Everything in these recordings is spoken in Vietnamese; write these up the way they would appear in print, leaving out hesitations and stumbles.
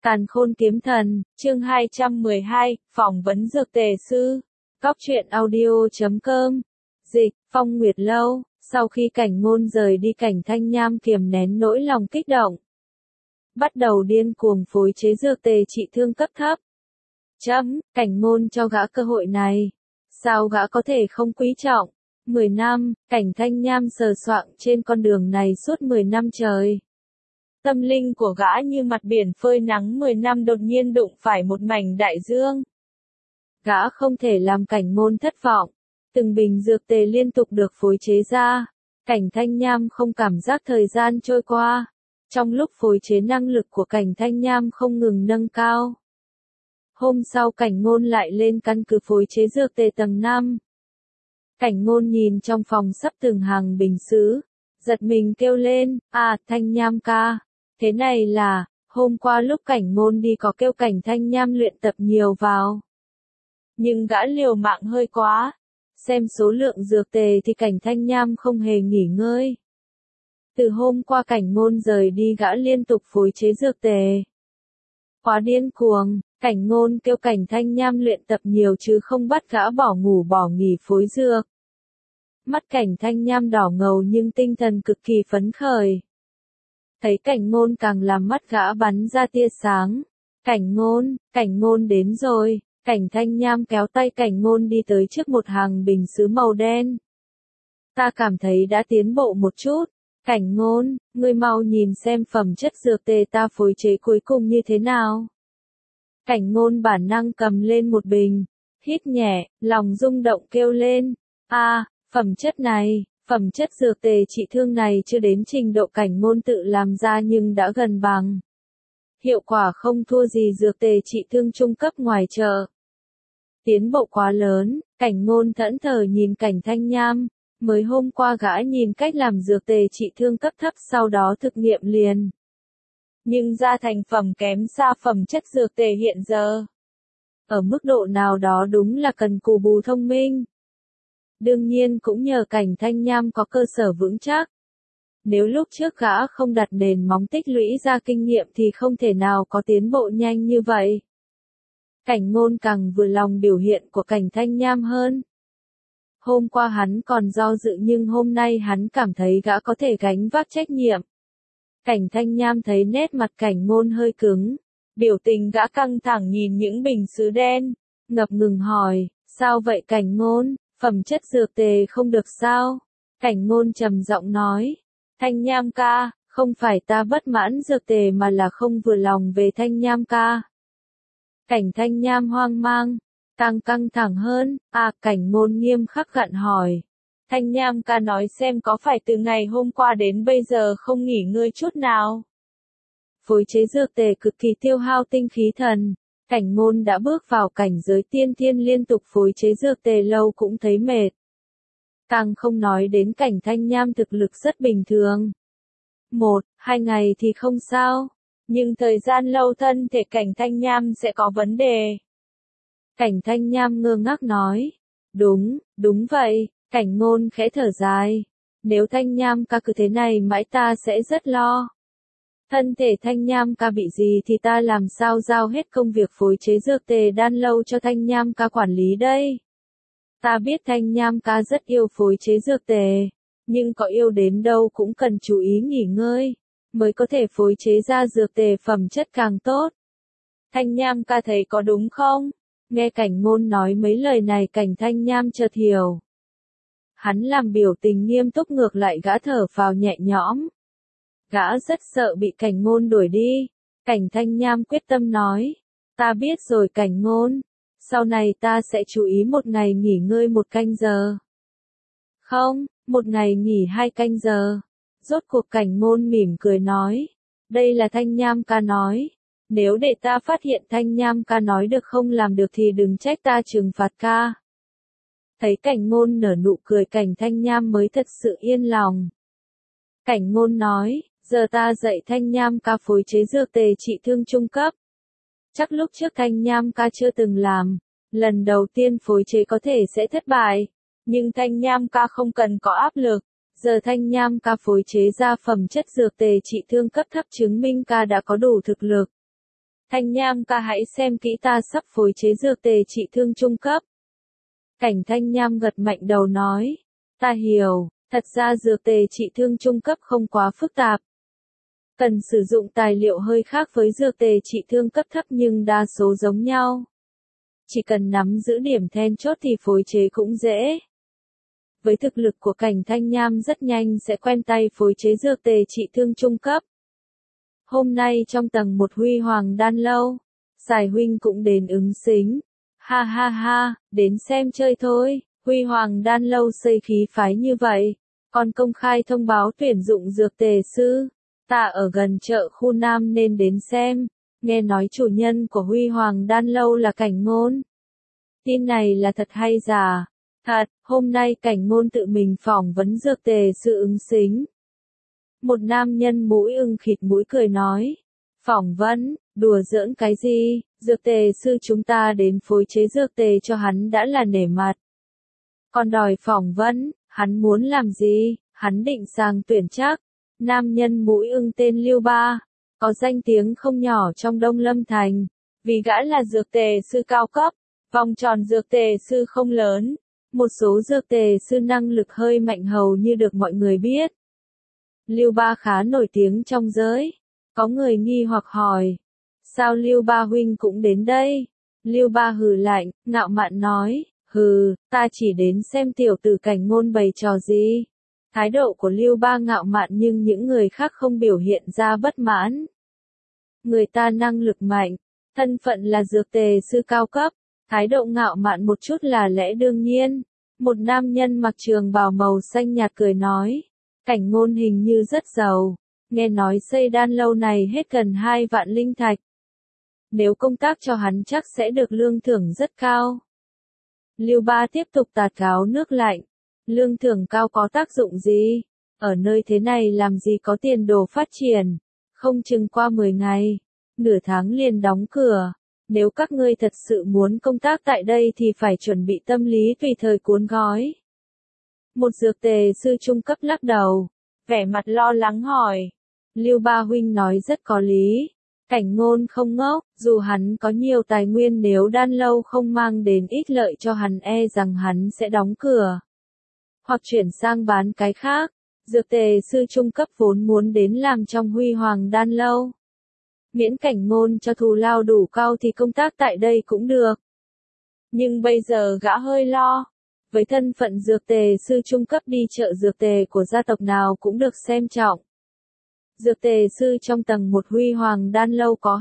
Càn khôn kiếm thần, chương 212, phỏng vấn dược tề sư. Góc truyện audio.com. Dịch, Phong Nguyệt Lâu. Sau khi Cảnh Ngôn rời đi, Cảnh Thanh Nham kiềm nén nỗi lòng kích động, bắt đầu điên cuồng phối chế dược tề trị thương cấp thấp. Cảnh Ngôn cho gã cơ hội này, sao gã có thể không quý trọng? 10 năm, Cảnh Thanh Nham sờ soạng trên con đường này suốt 10 năm trời. Tâm linh của gã như mặt biển phơi nắng 10 năm đột nhiên đụng phải một mảnh đại dương. Gã không thể làm Cảnh Ngôn thất vọng. Từng bình dược tề liên tục được phối chế ra. Cảnh Thanh Nham không cảm giác thời gian trôi qua. Trong lúc phối chế, năng lực của Cảnh Thanh Nham không ngừng nâng cao. Hôm sau Cảnh Ngôn lại lên căn cứ phối chế dược tề tầng 5. Cảnh Ngôn nhìn trong phòng sắp từng hàng bình sứ, giật mình kêu lên, Thanh Nham ca. Thế này là, hôm qua lúc Cảnh Ngôn đi có kêu Cảnh Thanh Nham luyện tập nhiều vào. Nhưng gã liều mạng hơi quá. Xem số lượng dược tề thì Cảnh Thanh Nham không hề nghỉ ngơi. Từ hôm qua Cảnh Ngôn rời đi, gã liên tục phối chế dược tề. Quá điên cuồng, Cảnh Ngôn kêu Cảnh Thanh Nham luyện tập nhiều chứ không bắt gã bỏ ngủ bỏ nghỉ phối dược. Mắt Cảnh Thanh Nham đỏ ngầu nhưng tinh thần cực kỳ phấn khởi. Thấy Cảnh Ngôn càng làm mắt gã bắn ra tia sáng. Cảnh Ngôn đến rồi. Cảnh Thanh Nham kéo tay Cảnh Ngôn đi tới trước một hàng bình sứ màu đen. Ta cảm thấy đã tiến bộ một chút. Cảnh Ngôn, ngươi mau nhìn xem phẩm chất dược tề ta phối chế cuối cùng như thế nào. Cảnh Ngôn bản năng cầm lên một bình, hít nhẹ, lòng rung động kêu lên. Phẩm chất dược tề trị thương này chưa đến trình độ Cảnh Ngôn tự làm ra nhưng đã gần bằng. Hiệu quả không thua gì dược tề trị thương trung cấp ngoài chợ. Tiến bộ quá lớn, Cảnh Ngôn thẫn thờ nhìn Cảnh Thanh Nham. Mới hôm qua gã nhìn cách làm dược tề trị thương cấp thấp sau đó thực nghiệm liền. Nhưng ra thành phẩm kém xa phẩm chất dược tề hiện giờ. Ở mức độ nào đó đúng là cần cù bù thông minh. Đương nhiên cũng nhờ Cảnh Thanh Nham có cơ sở vững chắc. Nếu lúc trước gã không đặt nền móng tích lũy ra kinh nghiệm thì không thể nào có tiến bộ nhanh như vậy. Cảnh Ngôn càng vừa lòng biểu hiện của Cảnh Thanh Nham hơn. Hôm qua hắn còn do dự nhưng hôm nay hắn cảm thấy gã có thể gánh vác trách nhiệm. Cảnh Thanh Nham thấy nét mặt Cảnh Ngôn hơi cứng. Biểu tình gã căng thẳng nhìn những bình sứ đen. Ngập ngừng hỏi, sao vậy Cảnh Ngôn, phẩm chất dược tề không được sao? Cảnh Ngôn trầm giọng nói, Thanh Nham ca, không phải ta bất mãn dược tề mà là không vừa lòng về Thanh Nham ca. Cảnh Thanh Nham hoang mang. Càng căng thẳng hơn, Cảnh Ngôn nghiêm khắc gặn hỏi. Thanh Nham ca nói xem có phải từ ngày hôm qua đến bây giờ không nghỉ ngơi chút nào? Phối chế dược tề cực kỳ tiêu hao tinh khí thần. Cảnh Ngôn đã bước vào cảnh giới tiên thiên liên tục phối chế dược tề lâu cũng thấy mệt. Càng không nói đến Cảnh Thanh Nham thực lực rất bình thường. 1-2 ngày thì không sao. Nhưng thời gian lâu thân thể Cảnh Thanh Nham sẽ có vấn đề. Cảnh Thanh Nham ngơ ngác nói. Đúng vậy, Cảnh Ngôn khẽ thở dài. Nếu Thanh Nham ca cứ thế này mãi ta sẽ rất lo. Thân thể Thanh Nham ca bị gì thì ta làm sao giao hết công việc phối chế dược tề đan lâu cho Thanh Nham ca quản lý đây. Ta biết Thanh Nham ca rất yêu phối chế dược tề, nhưng có yêu đến đâu cũng cần chú ý nghỉ ngơi, mới có thể phối chế ra dược tề phẩm chất càng tốt. Thanh Nham ca thấy có đúng không? Nghe Cảnh Ngôn nói mấy lời này Cảnh Thanh Nham chợt hiểu. Hắn làm biểu tình nghiêm túc ngược lại gã thở phào nhẹ nhõm. Gã rất sợ bị Cảnh Ngôn đuổi đi. Cảnh Thanh Nham quyết tâm nói. Ta biết rồi Cảnh Ngôn. Sau này ta sẽ chú ý một ngày nghỉ ngơi 1 canh giờ. Không, 1 ngày nghỉ 2 canh giờ. Rốt cuộc Cảnh Ngôn mỉm cười nói. Đây là Thanh Nham ca nói. Nếu để ta phát hiện Thanh Nham ca nói được không làm được thì đừng trách ta trừng phạt ca. Thấy Cảnh Ngôn nở nụ cười Cảnh Thanh Nham mới thật sự yên lòng. Cảnh Ngôn nói, giờ ta dạy Thanh Nham ca phối chế dược tề trị thương trung cấp. Chắc lúc trước Thanh Nham ca chưa từng làm, lần đầu tiên phối chế có thể sẽ thất bại. Nhưng Thanh Nham ca không cần có áp lực. Giờ Thanh Nham ca phối chế ra phẩm chất dược tề trị thương cấp thấp chứng minh ca đã có đủ thực lực. Thanh Nham ca hãy xem kỹ ta sắp phối chế dược tề trị thương trung cấp. Cảnh Thanh Nham gật mạnh đầu nói. Ta hiểu, thật ra dược tề trị thương trung cấp không quá phức tạp. Cần sử dụng tài liệu hơi khác với dược tề trị thương cấp thấp nhưng đa số giống nhau. Chỉ cần nắm giữ điểm then chốt thì phối chế cũng dễ. Với thực lực của Cảnh Thanh Nham rất nhanh sẽ quen tay phối chế dược tề trị thương trung cấp. Hôm nay trong tầng 1 Huy Hoàng Đan Lâu, Sài huynh cũng đến ứng xính. Ha ha ha, đến xem chơi thôi, Huy Hoàng Đan Lâu xây khí phái như vậy, còn công khai thông báo tuyển dụng dược tề sư. Ta ở gần chợ khu Nam nên đến xem, nghe nói chủ nhân của Huy Hoàng Đan Lâu là Cảnh Ngôn. Tin này là thật hay giả? Thật, hôm nay Cảnh Ngôn tự mình phỏng vấn dược tề sư ứng xính. Một nam nhân mũi ưng khịt mũi cười nói. Phỏng vấn, đùa giỡn cái gì, dược tề sư chúng ta đến phối chế dược tề cho hắn đã là nể mặt. Còn đòi phỏng vấn, hắn muốn làm gì, hắn định sang tuyển chắc. Nam nhân mũi ưng tên Lưu Ba, có danh tiếng không nhỏ trong Đông Lâm Thành, vì gã là dược tề sư cao cấp, vòng tròn dược tề sư không lớn, một số dược tề sư năng lực hơi mạnh hầu như được mọi người biết. Lưu Ba khá nổi tiếng trong giới, có người nghi hoặc hỏi, sao Lưu Ba huynh cũng đến đây? Lưu Ba hừ lạnh, ngạo mạn nói, hừ, ta chỉ đến xem tiểu tử Cảnh Ngôn bày trò gì. Thái độ của Lưu Ba ngạo mạn nhưng những người khác không biểu hiện ra bất mãn. Người ta năng lực mạnh, thân phận là dược tề sư cao cấp, thái độ ngạo mạn một chút là lẽ đương nhiên. Một nam nhân mặc trường bào màu xanh nhạt cười nói, Cảnh Ngôn hình như rất giàu, nghe nói xây đan lâu này hết gần 2 vạn linh thạch. Nếu công tác cho hắn chắc sẽ được lương thưởng rất cao. Lưu Ba tiếp tục tạt gáo nước lạnh. Lương thưởng cao có tác dụng gì? Ở nơi thế này làm gì có tiền đồ phát triển? Không chừng qua 10 ngày, nửa tháng liền đóng cửa. Nếu các ngươi thật sự muốn công tác tại đây thì phải chuẩn bị tâm lý tùy thời cuốn gói. Một dược tề sư trung cấp lắc đầu, vẻ mặt lo lắng hỏi. Lưu Ba huynh nói rất có lý. Cảnh Ngôn không ngốc, dù hắn có nhiều tài nguyên nếu đan lâu không mang đến ít lợi cho hắn e rằng hắn sẽ đóng cửa. Hoặc chuyển sang bán cái khác. Dược tề sư trung cấp vốn muốn đến làm trong Huy Hoàng Đan Lâu. Miễn Cảnh Ngôn cho thù lao đủ cao thì công tác tại đây cũng được. Nhưng bây giờ gã hơi lo. Với thân phận dược tề sư trung cấp đi chợ dược tề của gia tộc nào cũng được xem trọng. Dược tề sư trong tầng 1 Huy Hoàng Đan Lâu có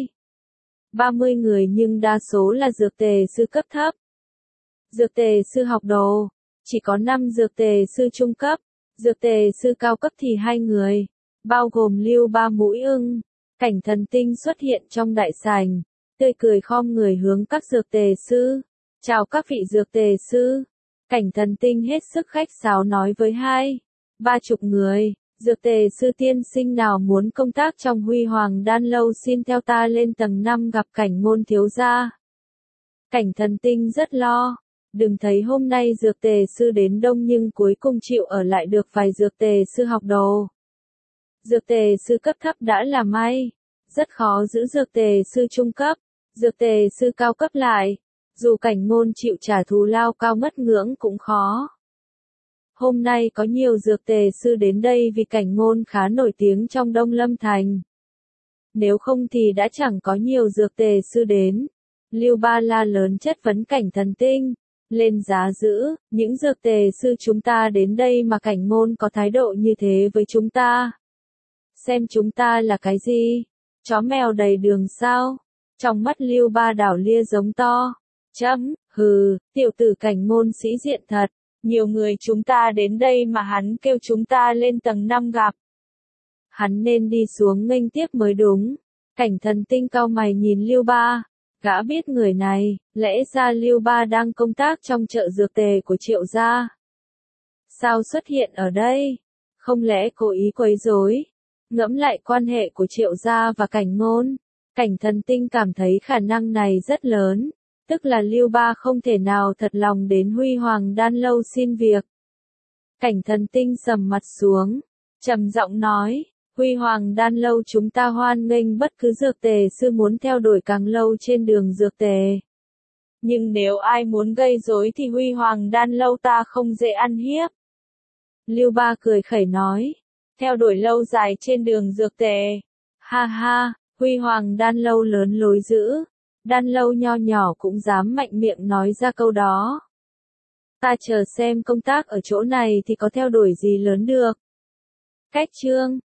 30 người nhưng đa số là dược tề sư cấp thấp. Dược tề sư học đồ, chỉ có 5 dược tề sư trung cấp, dược tề sư cao cấp thì 2 người, bao gồm Lưu Ba mũi ưng. Cảnh Thần Tinh xuất hiện trong đại sảnh, tươi cười khom người hướng các dược tề sư. Chào các vị dược tề sư. Cảnh Thần Tinh hết sức khách sáo nói với 30 người. Dược tề sư tiên sinh nào muốn công tác trong Huy Hoàng Đan Lâu xin theo ta lên tầng 5 gặp Cảnh Ngôn thiếu gia. Cảnh Thần Tinh rất lo. Đừng thấy hôm nay dược tề sư đến đông nhưng cuối cùng chịu ở lại được vài dược tề sư học đồ. Dược tề sư cấp thấp đã là may. Rất khó giữ dược tề sư trung cấp. Dược tề sư cao cấp lại. Dù Cảnh Ngôn chịu trả thù lao cao ngất ngưỡng cũng khó. Hôm nay có nhiều dược tề sư đến đây vì Cảnh Ngôn khá nổi tiếng trong Đông Lâm Thành. Nếu không thì đã chẳng có nhiều dược tề sư đến. Lưu Ba la lớn chất vấn Cảnh Thần Tinh. Lên giá giữ, những dược tề sư chúng ta đến đây mà Cảnh Ngôn có thái độ như thế với chúng ta. Xem chúng ta là cái gì? Chó mèo đầy đường sao? Trong mắt Lưu Ba đảo lia giống to. Hừ, tiểu tử Cảnh Ngôn sĩ diện thật. Nhiều người chúng ta đến đây mà hắn kêu chúng ta lên tầng 5 gặp. Hắn nên đi xuống nghênh tiếp mới đúng. Cảnh Thần Tinh cau mày nhìn Lưu Ba. Gã biết người này, lẽ ra Lưu Ba đang công tác trong chợ dược tề của Triệu gia. Sao xuất hiện ở đây? Không lẽ cố ý quấy rối? Ngẫm lại quan hệ của Triệu gia và Cảnh Ngôn. Cảnh Thần Tinh cảm thấy khả năng này rất lớn. Tức là Lưu Ba không thể nào thật lòng đến Huy Hoàng Đan Lâu xin việc. Cảnh Thần Tinh sầm mặt xuống, trầm giọng nói, Huy Hoàng Đan Lâu chúng ta hoan nghênh bất cứ dược tề sư muốn theo đuổi càng lâu trên đường dược tề. Nhưng nếu ai muốn gây rối thì Huy Hoàng Đan Lâu ta không dễ ăn hiếp. Lưu Ba cười khẩy nói. Theo đuổi lâu dài trên đường dược tề. Ha ha, Huy Hoàng Đan Lâu lớn lối dữ. Đan Lâu nho nhỏ cũng dám mạnh miệng nói ra câu đó. Ta chờ xem công tác ở chỗ này thì có theo đuổi gì lớn được. Cách chương